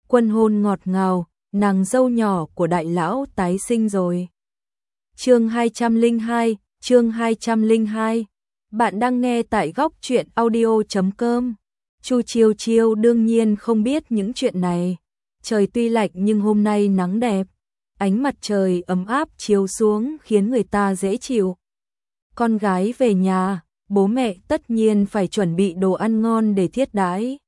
Quân hôn ngọt ngào, nàng dâu nhỏ của đại lão tái sinh rồi. Chương 202, chương 202. Bạn đang nghe tại góc truyện audio.com. Chu Chiêu Chiêu đương nhiên không biết những chuyện này. Trời tuy lạnh nhưng hôm nay nắng đẹp, ánh mặt trời ấm áp chiếu xuống khiến người ta dễ chịu. Con gái về nhà, bố mẹ tất nhiên phải chuẩn bị đồ ăn ngon để thiết đãi.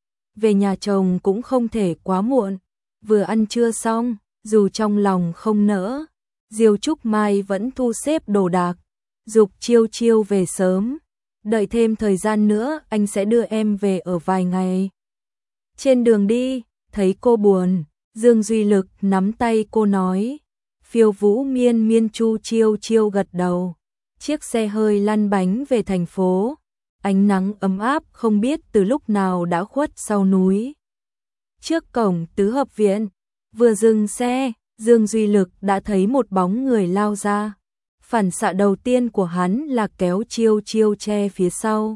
Về nhà chồng cũng không thể quá muộn, vừa ăn trưa xong, dù trong lòng không nỡ, Diêu Trúc Mai vẫn thu xếp đồ đạc, giục Chiêu Chiêu về sớm, đợi thêm thời gian nữa anh sẽ đưa em về ở vài ngày. Trên đường đi, thấy cô buồn, Dương Duy Lực nắm tay cô nói, phiêu vũ miên miên. Chu Chiêu Chiêu gật đầu, chiếc xe hơi lăn bánh về thành phố. Ánh nắng ấm áp không biết từ lúc nào đã khuất sau núi. Trước cổng tứ hợp viện, vừa dừng xe, Dương Duy Lực đã thấy một bóng người lao ra. Phản xạ đầu tiên của hắn là kéo Chiêu Chiêu che phía sau.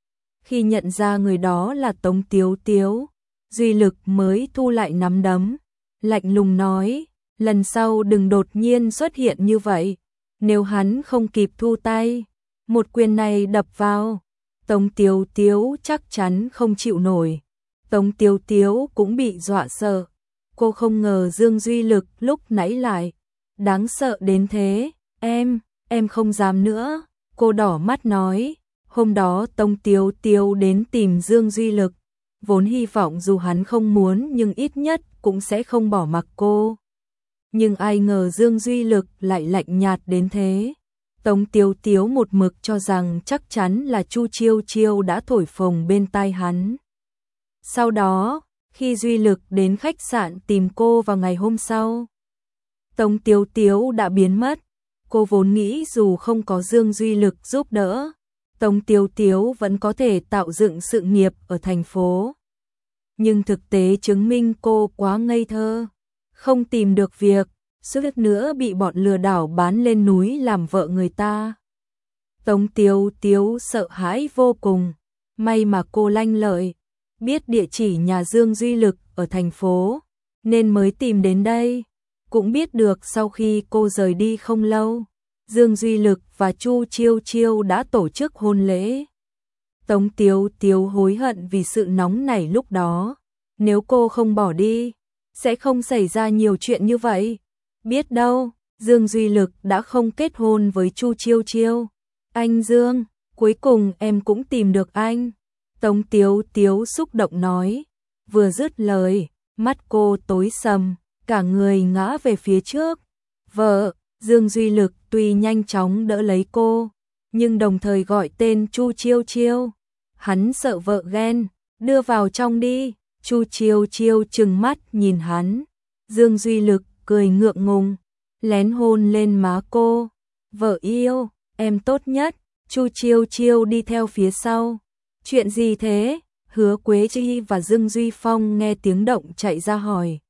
Khi nhận ra người đó là Tống Tiếu Tiếu, Duy Lực mới thu lại nắm đấm, lạnh lùng nói, lần sau đừng đột nhiên xuất hiện như vậy. Nếu hắn không kịp thu tay, một quyền này đập vào, Tống Tiếu Tiếu chắc chắn không chịu nổi. Tống Tiếu Tiếu cũng bị dọa sợ. Cô không ngờ Dương Duy Lực lúc nãy lại đáng sợ đến thế. Em không dám nữa. Cô đỏ mắt nói. Hôm đó Tống Tiếu Tiếu đến tìm Dương Duy Lực, vốn hy vọng dù hắn không muốn nhưng ít nhất cũng sẽ không bỏ mặc cô. Nhưng ai ngờ Dương Duy Lực lại lạnh nhạt đến thế. Tống Tiếu Tiếu một mực cho rằng chắc chắn là Chu Chiêu Chiêu đã thổi phồng bên tai hắn. Sau đó, khi Duy Lực đến khách sạn tìm cô vào ngày hôm sau, Tống Tiếu Tiếu đã biến mất. Cô vốn nghĩ dù không có Dương Duy Lực giúp đỡ, Tống Tiếu Tiếu vẫn có thể tạo dựng sự nghiệp ở thành phố. Nhưng thực tế chứng minh cô quá ngây thơ, không tìm được việc, suýt nữa bị bọn lừa đảo bán lên núi làm vợ người ta. Tống Tiếu Tiếu sợ hãi vô cùng, may mà cô lanh lợi, biết địa chỉ nhà Dương Duy Lực ở thành phố, nên mới tìm đến đây. Cũng biết được sau khi cô rời đi không lâu, Dương Duy Lực và Chu Chiêu Chiêu đã tổ chức hôn lễ. Tống Tiếu Tiếu hối hận vì sự nóng nảy lúc đó, nếu cô không bỏ đi, sẽ không xảy ra nhiều chuyện như vậy. Biết đâu, Dương Duy Lực đã không kết hôn với Chu Chiêu Chiêu. Anh Dương, cuối cùng em cũng tìm được anh. Tống Tiếu Tiếu xúc động nói. Vừa dứt lời, mắt cô tối sầm, cả người ngã về phía trước. Vợ, Dương Duy Lực tuy nhanh chóng đỡ lấy cô, nhưng đồng thời gọi tên Chu Chiêu Chiêu. Hắn sợ vợ ghen, đưa vào trong đi. Chu Chiêu Chiêu trừng mắt nhìn hắn. Dương Duy Lực cười ngượng ngùng, lén hôn lên má cô. Vợ yêu, em tốt nhất. Chu Chiêu Chiêu đi theo phía sau. Chuyện gì thế? Hứa Quế Chi và Dương Duy Phong nghe tiếng động chạy ra hỏi.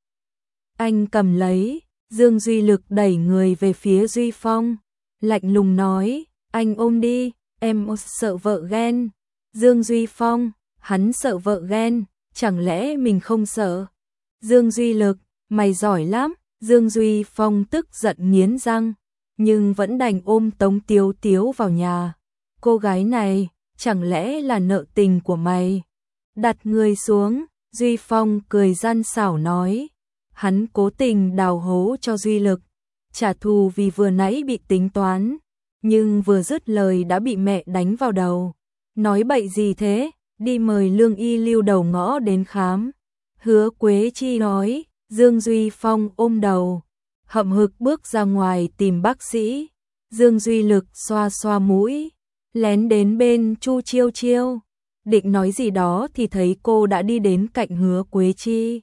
Anh cầm lấy. Dương Duy Lực đẩy người về phía Duy Phong, lạnh lùng nói, anh ôm đi, em sợ vợ ghen. Dương Duy Phong, hắn sợ vợ ghen, chẳng lẽ mình không sợ? Dương Duy Lực, mày giỏi lắm. Dương Duy Phong tức giận nghiến răng, nhưng vẫn đành ôm Tống Tiếu Tiếu vào nhà. Cô gái này, chẳng lẽ là nợ tình của mày? Đặt người xuống, Duy Phong cười gian xảo nói. Hắn cố tình đào hố cho Duy Lực, trả thù vì vừa nãy bị tính toán, nhưng vừa dứt lời đã bị mẹ đánh vào đầu. Nói bậy gì thế, đi mời lương y lưu đầu ngõ đến khám. Hứa Quế Chi nói. Dương Duy Phong ôm đầu, hậm hực bước ra ngoài tìm bác sĩ. Dương Duy Lực xoa xoa mũi, lén đến bên Chu Chiêu Chiêu, định nói gì đó thì thấy cô đã đi đến cạnh Hứa Quế Chi.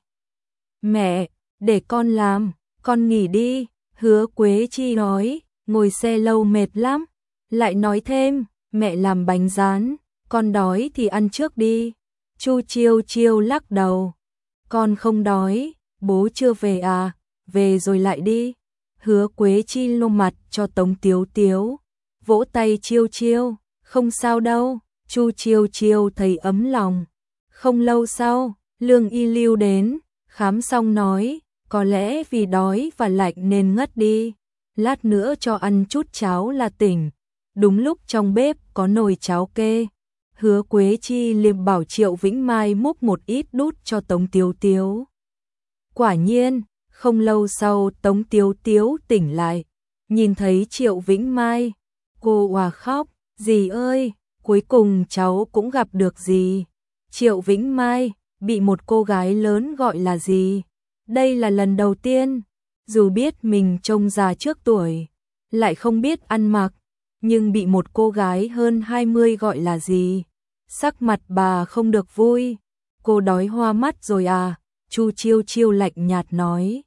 Mẹ, để con làm, con nghỉ đi. Hứa Quế Chi nói, ngồi xe lâu mệt lắm. Lại nói thêm, mẹ làm bánh rán, con đói thì ăn trước đi. Chu Chiêu Chiêu lắc đầu, con không đói. Bố chưa về à? Về rồi lại đi. Hứa Quế Chi lôm mặt cho Tống Tiếu Tiếu, vỗ tay Chiêu Chiêu, không sao đâu. Chu Chiêu Chiêu thấy ấm lòng. Không lâu sau, lương y lưu đến, Khám xong nói, có lẽ vì đói và lạnh nên ngất đi. Lát nữa cho ăn chút cháo là tỉnh. Đúng lúc trong bếp có nồi cháo kê. Hứa Quế Chi liềm bảo Triệu Vĩnh Mai múc một ít đút cho Tống Tiếu Tiếu. Quả nhiên, không lâu sau Tống Tiếu Tiếu tỉnh lại. Nhìn thấy Triệu Vĩnh Mai, cô òa khóc, dì ơi, cuối cùng cháu cũng gặp được dì. Triệu Vĩnh Mai, bị một cô gái lớn gọi là dì. Đây là lần đầu tiên, dù biết mình trông già trước tuổi, lại không biết ăn mặc, nhưng bị một cô gái hơn 20 gọi là dì. Sắc mặt bà không được vui. Cô đói hoa mắt rồi à? Chu Chiêu Chiêu lạnh nhạt nói.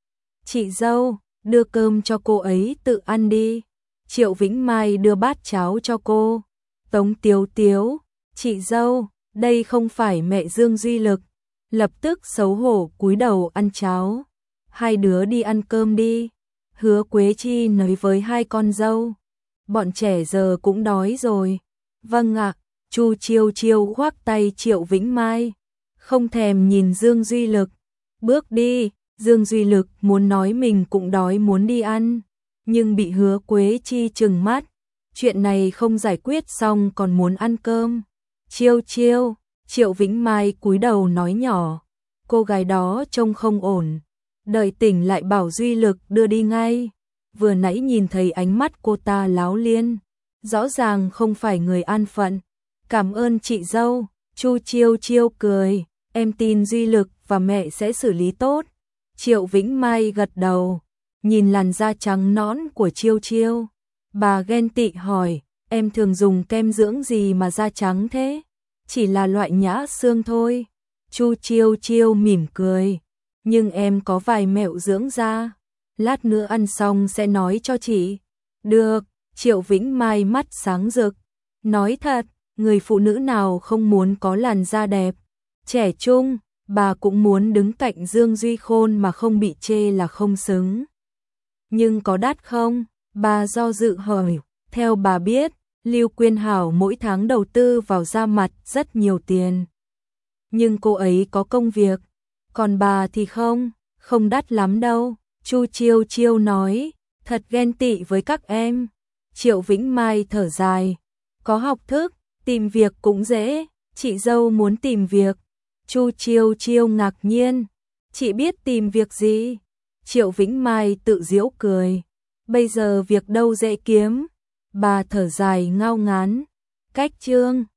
Chị dâu, đưa cơm cho cô ấy tự ăn đi. Triệu Vĩnh Mai đưa bát cháo cho cô. Tống Tiếu Tiếu, chị dâu, đây không phải mẹ Dương Duy Lực. Lập tức xấu hổ cúi đầu ăn cháo. Hai đứa đi ăn cơm đi. Hứa Quế Chi nói với hai con dâu. Bọn trẻ giờ cũng đói rồi. Vâng ạ. Chu Chiêu Chiêu khoác tay Triệu Vĩnh Mai, không thèm nhìn Dương Duy Lực. Bước đi, Dương Duy Lực muốn nói mình cũng đói muốn đi ăn, nhưng bị Hứa Quế Chi trừng mắt. Chuyện này không giải quyết xong còn muốn ăn cơm. Chiêu Chiêu, Triệu Vĩnh Mai cúi đầu nói nhỏ, cô gái đó trông không ổn. Đợi tỉnh lại bảo Duy Lực đưa đi ngay. Vừa nãy nhìn thấy ánh mắt cô ta láo liên, rõ ràng không phải người an phận. Cảm ơn chị dâu. Chu Chiêu Chiêu cười, em tin Duy Lực và mẹ sẽ xử lý tốt. Triệu Vĩnh Mai gật đầu, nhìn làn da trắng nõn của Chiêu Chiêu. Bà ghen tị hỏi, em thường dùng kem dưỡng gì mà da trắng thế? Chỉ là loại nhã xương thôi. Chu Chiêu Chiêu mỉm cười, nhưng em có vài mẹo dưỡng da. Lát nữa ăn xong sẽ nói cho chị. Được, Triệu Vĩnh Mai mắt sáng rực. Nói thật, người phụ nữ nào không muốn có làn da đẹp, trẻ trung, bà cũng muốn đứng cạnh Dương Duy Khôn mà không bị chê là không xứng. Nhưng có đắt không? Bà do dự hỏi. Theo bà biết, Lưu Quyên Hảo mỗi tháng đầu tư vào da mặt rất nhiều tiền. Nhưng cô ấy có công việc, còn bà thì không đắt lắm đâu. Chu Chiêu Chiêu nói, thật ghen tị với các em. Triệu Vĩnh Mai thở dài, có học thức, tìm việc cũng dễ, chị dâu muốn tìm việc. Chu Chiêu Chiêu ngạc nhiên, chị biết tìm việc gì? Triệu Vĩnh Mai tự giễu cười, bây giờ việc đâu dễ kiếm. Bà thở dài ngao ngán, cách chương